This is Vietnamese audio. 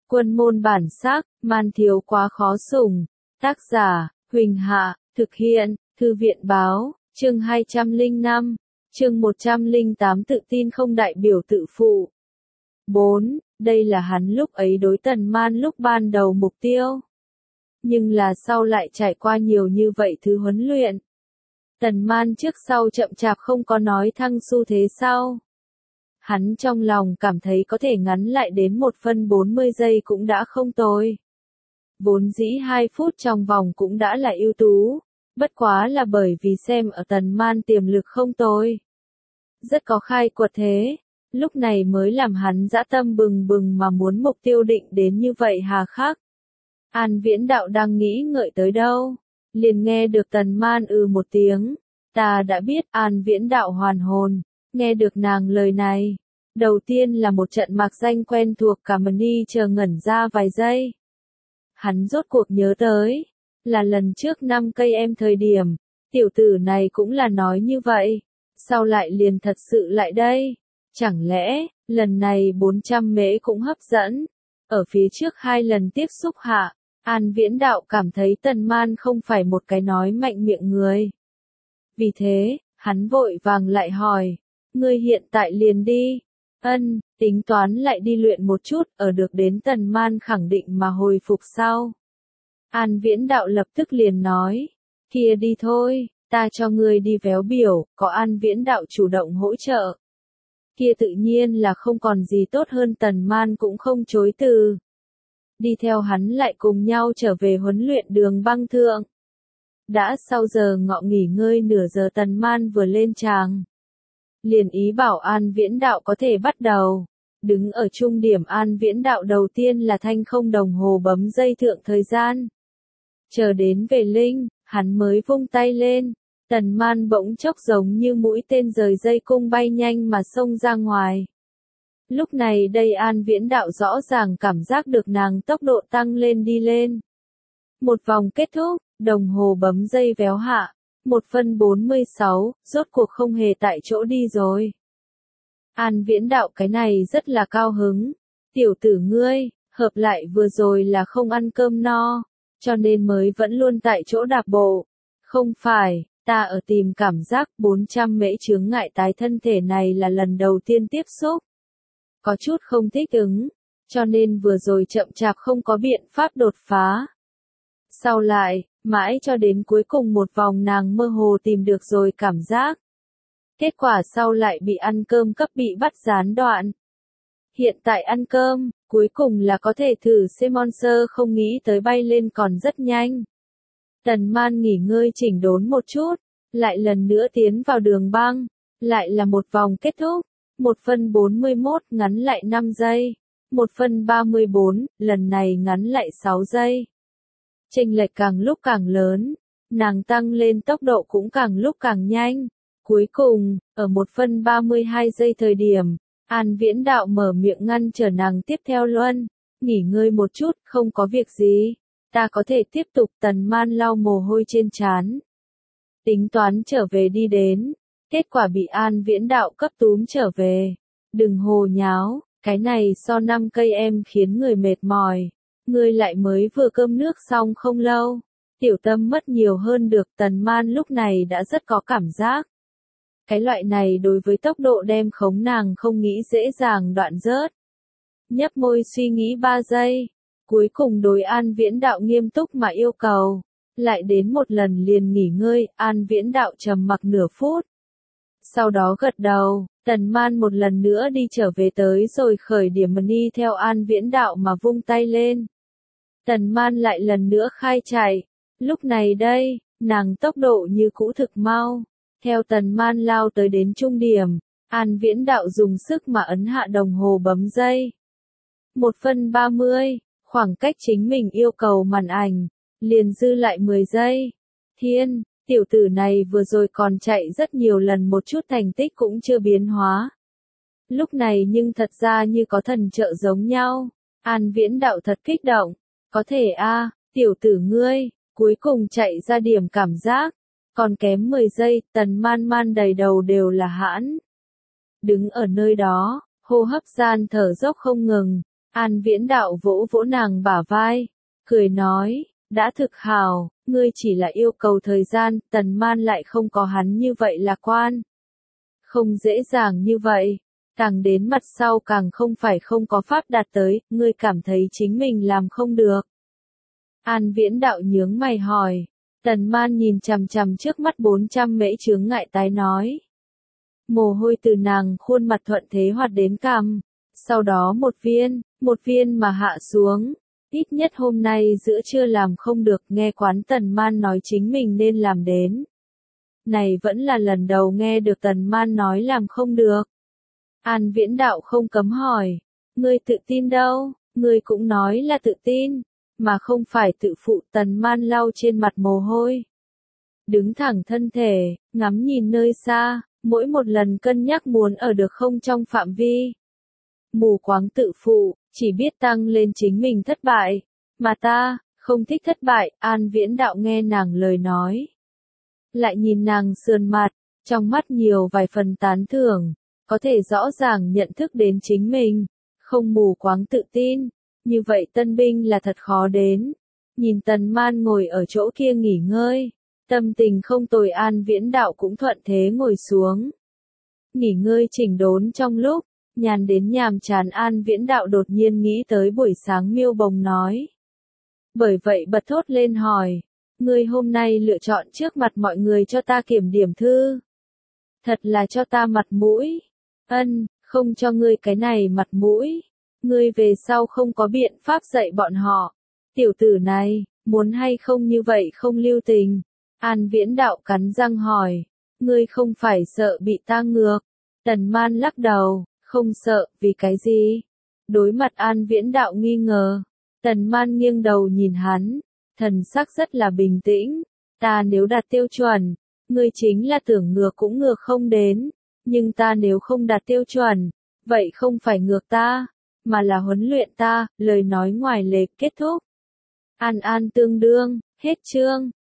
Quân môn bản sắc, man thiếu quá khó sủng. Tác giả, Huỳnh Hạ, thực hiện, Thư viện báo, chương 205, chương 108 tự tin không đại biểu tự phụ. 4. Đây là hắn lúc ấy đối Tần Man lúc ban đầu mục tiêu. Nhưng là sau lại trải qua nhiều như vậy thứ huấn luyện. Tần Man trước sau chậm chạp không có nói thăng xu thế sau. Hắn trong lòng cảm thấy có thể ngắn lại đến 1 phân 40 giây cũng đã không tồi. Vốn dĩ 2 phút trong vòng cũng đã là ưu tú, bất quá là bởi vì xem ở Tần Man tiềm lực không tồi. Rất có khai quật thế, lúc này mới làm hắn dã tâm bừng bừng mà muốn mục tiêu định đến như vậy hà khắc. An Viễn Đạo đang nghĩ ngợi tới đâu, liền nghe được Tần Man một tiếng, ta đã biết. An Viễn Đạo hoàn hồn, nghe được nàng lời này, đầu tiên là một trận mạc danh quen thuộc, cả Mani chờ ngẩn ra vài giây. Hắn rốt cuộc nhớ tới, là lần trước 5 cây em thời điểm, tiểu tử này cũng là nói như vậy, sau lại liền thật sự lại đây. Chẳng lẽ, lần này 400 mễ cũng hấp dẫn? Ở phía trước 2 lần tiếp xúc hạ, An Viễn Đạo cảm thấy Tần Man không phải một cái nói mạnh miệng người. Vì thế, hắn vội vàng lại hỏi, ngươi hiện tại liền đi. Ân, tính toán lại đi luyện một chút, ở được đến Tần Man khẳng định mà hồi phục sau. An Viễn Đạo lập tức liền nói, kia đi thôi, ta cho ngươi đi véo biểu. Có An Viễn Đạo chủ động hỗ trợ, kia tự nhiên là không còn gì tốt hơn. Tần Man cũng không chối từ, đi theo hắn lại cùng nhau trở về huấn luyện đường băng thượng. Đã sau giờ ngọ nghỉ ngơi nửa giờ, Tần Man vừa lên tràng, liền ý bảo An Viễn Đạo có thể bắt đầu. Đứng ở trung điểm, An Viễn Đạo đầu tiên là thanh không đồng hồ bấm dây thượng thời gian. Chờ đến về linh, hắn mới vung tay lên. Tần Man bỗng chốc giống như mũi tên rời dây cung bay nhanh mà xông ra ngoài. Lúc này đây An Viễn Đạo rõ ràng cảm giác được nàng tốc độ tăng lên đi lên. Một vòng kết thúc, đồng hồ bấm dây véo hạ, 1 phân 46, rốt cuộc không hề tại chỗ đi rồi. An Viễn Đạo cái này rất là cao hứng. Tiểu tử ngươi, hợp lại vừa rồi là không ăn cơm no, cho nên mới vẫn luôn tại chỗ đạp bộ. Không phải, ta ở tìm cảm giác. 400 mễ chướng ngại tái thân thể này là lần đầu tiên tiếp xúc, có chút không thích ứng, cho nên vừa rồi chậm chạp không có biện pháp đột phá. Sau lại, mãi cho đến cuối cùng một vòng nàng mơ hồ tìm được rồi cảm giác. Kết quả sau lại bị ăn cơm cấp bị bắt gián đoạn. Hiện tại ăn cơm, cuối cùng là có thể thử Monster, không nghĩ tới bay lên còn rất nhanh. Tần Man nghỉ ngơi chỉnh đốn một chút, lại lần nữa tiến vào đường băng, lại là một vòng kết thúc. 1 phân 41, ngắn lại 5 giây. 1 phân 34, lần này ngắn lại 6 giây. Chênh lệch càng lúc càng lớn, nàng tăng lên tốc độ cũng càng lúc càng nhanh. Cuối cùng, ở 1 phân 32 giây thời điểm, An Viễn Đạo mở miệng ngăn trở nàng tiếp theo luân. Nghỉ ngơi một chút, không có việc gì, ta có thể tiếp tục. Tần Man lau mồ hôi trên trán, tính toán trở về đi đến. Kết quả bị An Viễn Đạo cấp túm trở về. Đừng hồ nháo, cái này so 5 cây em khiến người mệt mỏi. Ngươi lại mới vừa cơm nước xong không lâu. Tiểu tâm mất nhiều hơn được. Tần Man lúc này đã rất có cảm giác. Cái loại này đối với tốc độ đem khống nàng không nghĩ dễ dàng đoạn rớt. Nhấp môi suy nghĩ 3 giây. Cuối cùng đối An Viễn Đạo nghiêm túc mà yêu cầu. Lại đến một lần liền nghỉ ngơi. An Viễn Đạo trầm mặc nửa phút. Sau đó gật đầu, Tần Man một lần nữa đi trở về tới rồi khởi điểm Mani theo An Viễn Đạo mà vung tay lên. Tần Man lại lần nữa khai chạy. Lúc này đây, nàng tốc độ như cũ thực mau. Theo Tần Man lao tới đến trung điểm, An Viễn Đạo dùng sức mà ấn hạ đồng hồ bấm dây. 1 phân 30, khoảng cách chính mình yêu cầu màn ảnh, liền dư lại 10 giây. Thiên! Tiểu tử này vừa rồi còn chạy rất nhiều lần, một chút thành tích cũng chưa biến hóa. Lúc này nhưng thật ra như có thần trợ giống nhau. An Viễn Đạo thật kích động. Có thể a, tiểu tử ngươi, cuối cùng chạy ra điểm cảm giác. Còn kém 10 giây, Tần Man đầy đầu đều là hãn. Đứng ở nơi đó, hô hấp gian thở dốc không ngừng. An Viễn Đạo vỗ vỗ nàng bả vai, cười nói, đã thực hào, ngươi chỉ là yêu cầu thời gian, Tần Man lại không có hắn như vậy lạc quan. Không dễ dàng như vậy, càng đến mặt sau càng không phải không có pháp đạt tới, ngươi cảm thấy chính mình làm không được. An Viễn Đạo nhướng mày hỏi, Tần Man nhìn chằm chằm trước mắt 400 mễ chướng ngại tái nói. Mồ hôi từ nàng khuôn mặt thuận thế hoạt đến cằm, sau đó một viên mà hạ xuống, ít nhất hôm nay giữa trưa làm không được, nghe quán Tần Man nói chính mình nên làm đến. Này vẫn là lần đầu nghe được Tần Man nói làm không được. An Viễn Đạo không cấm hỏi, ngươi tự tin đâu, ngươi cũng nói là tự tin, mà không phải tự phụ. Tần Man lau trên mặt mồ hôi. Đứng thẳng thân thể, ngắm nhìn nơi xa, mỗi một lần cân nhắc muốn ở được không trong phạm vi. Mù quáng tự phụ, chỉ biết tăng lên chính mình thất bại, mà ta, không thích thất bại. An Viễn Đạo nghe nàng lời nói. Lại nhìn nàng sườn mặt, trong mắt nhiều vài phần tán thưởng, có thể rõ ràng nhận thức đến chính mình, không mù quáng tự tin, như vậy tân binh là thật khó đến. Nhìn Tần Man ngồi ở chỗ kia nghỉ ngơi, tâm tình không tồi, An Viễn Đạo cũng thuận thế ngồi xuống. Nghỉ ngơi chỉnh đốn trong lúc, nhàn đến nhàm chán, An Viễn Đạo đột nhiên nghĩ tới buổi sáng Miêu Bồng nói. Bởi vậy bật thốt lên hỏi, ngươi hôm nay lựa chọn trước mặt mọi người cho ta kiểm điểm thư. Thật là cho ta mặt mũi. Ân, không cho ngươi cái này mặt mũi. Ngươi về sau không có biện pháp dạy bọn họ. Tiểu tử này, muốn hay không như vậy không lưu tình. An Viễn Đạo cắn răng hỏi, ngươi không phải sợ bị ta ngược. Tần Man lắc đầu, không sợ, vì cái gì? Đối mặt An Viễn Đạo nghi ngờ, Tần Man nghiêng đầu nhìn hắn, thần sắc rất là bình tĩnh. Ta nếu đạt tiêu chuẩn, ngươi chính là tưởng ngược cũng ngược không đến. Nhưng ta nếu không đạt tiêu chuẩn, vậy không phải ngược ta, mà là huấn luyện ta. Lời nói ngoài lề kết thúc. An An tương đương, hết chương.